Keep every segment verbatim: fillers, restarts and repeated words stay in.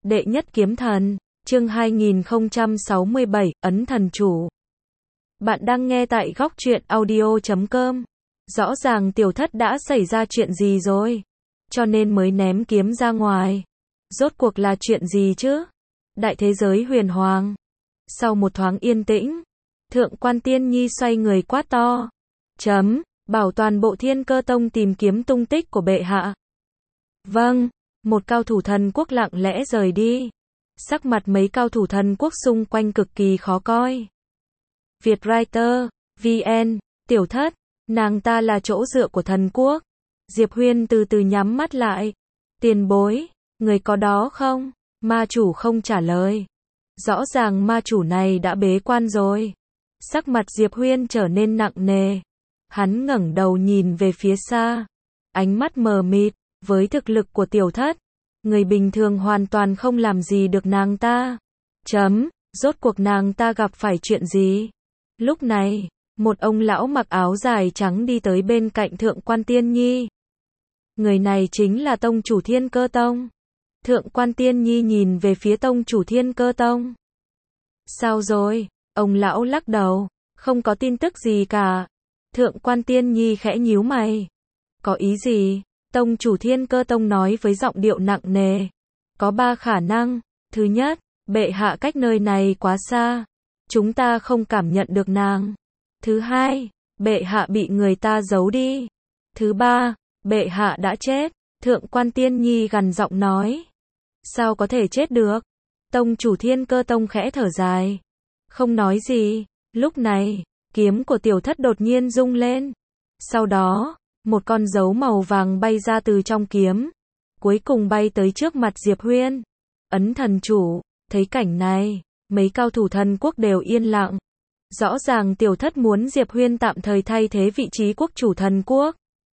Đệ nhất kiếm thần, chương hai nghìn không trăm sáu mươi bảy, ấn thần chủ. Bạn đang nghe tại góc truyện audio chấm com. Rõ ràng tiểu thất đã xảy ra chuyện gì rồi, cho nên mới ném kiếm ra ngoài. Rốt cuộc là chuyện gì chứ? Đại thế giới huyền hoàng. Sau một thoáng yên tĩnh, Thượng Quan Tiên Nhi xoay người quát to. Chấm, bảo toàn bộ Thiên Cơ Tông tìm kiếm tung tích của bệ hạ. Vâng, một cao thủ thần quốc lặng lẽ rời đi. Sắc mặt mấy cao thủ thần quốc xung quanh cực kỳ khó coi. Vietwriter, vê en, tiểu thất, nàng ta là chỗ dựa của thần quốc. Diệp Huyên từ từ nhắm mắt lại. Tiền bối, người có đó không? Ma chủ không trả lời. Rõ ràng ma chủ này đã bế quan rồi. Sắc mặt Diệp Huyên trở nên nặng nề. Hắn ngẩng đầu nhìn về phía xa. Ánh mắt mờ mịt, với thực lực của tiểu thất, người bình thường hoàn toàn không làm gì được nàng ta. Chấm, rốt cuộc nàng ta gặp phải chuyện gì? Lúc này, một ông lão mặc áo dài trắng đi tới bên cạnh Thượng Quan Tiên Nhi. Người này chính là tông chủ Thiên Cơ Tông. Thượng Quan Tiên Nhi nhìn về phía tông chủ Thiên Cơ Tông. Sao rồi? Ông lão lắc đầu, không có tin tức gì cả. Thượng Quan Tiên Nhi khẽ nhíu mày. Có ý gì? Tông chủ Thiên Cơ Tông nói với giọng điệu nặng nề. Có ba khả năng. Thứ nhất, bệ hạ cách nơi này quá xa. Chúng ta không cảm nhận được nàng. Thứ hai, bệ hạ bị người ta giấu đi. Thứ ba, bệ hạ đã chết. Thượng Quan Tiên Nhi gằn giọng nói. Sao có thể chết được? Tông chủ Thiên Cơ Tông khẽ thở dài. Không nói gì. Lúc này, kiếm của tiểu thất đột nhiên rung lên. Sau đó, một con dấu màu vàng bay ra từ trong kiếm. Cuối cùng bay tới trước mặt Diệp Huyên. Ấn thần chủ, thấy cảnh này, mấy cao thủ thần quốc đều yên lặng. Rõ ràng tiểu thất muốn Diệp Huyên tạm thời thay thế vị trí quốc chủ thần quốc.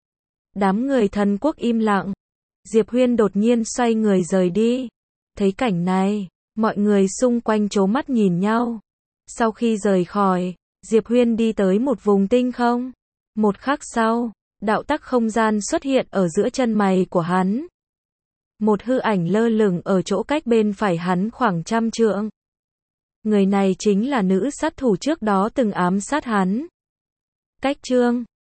Đám người thần quốc im lặng. Diệp Huyên đột nhiên xoay người rời đi. Thấy cảnh này, mọi người xung quanh trố mắt nhìn nhau. Sau khi rời khỏi, Diệp Huyên đi tới một vùng tinh không. Một khắc sau, đạo tắc không gian xuất hiện ở giữa chân mày của hắn. Một hư ảnh lơ lửng ở chỗ cách bên phải hắn khoảng trăm trượng. Người này chính là nữ sát thủ trước đó từng ám sát hắn. Cách chương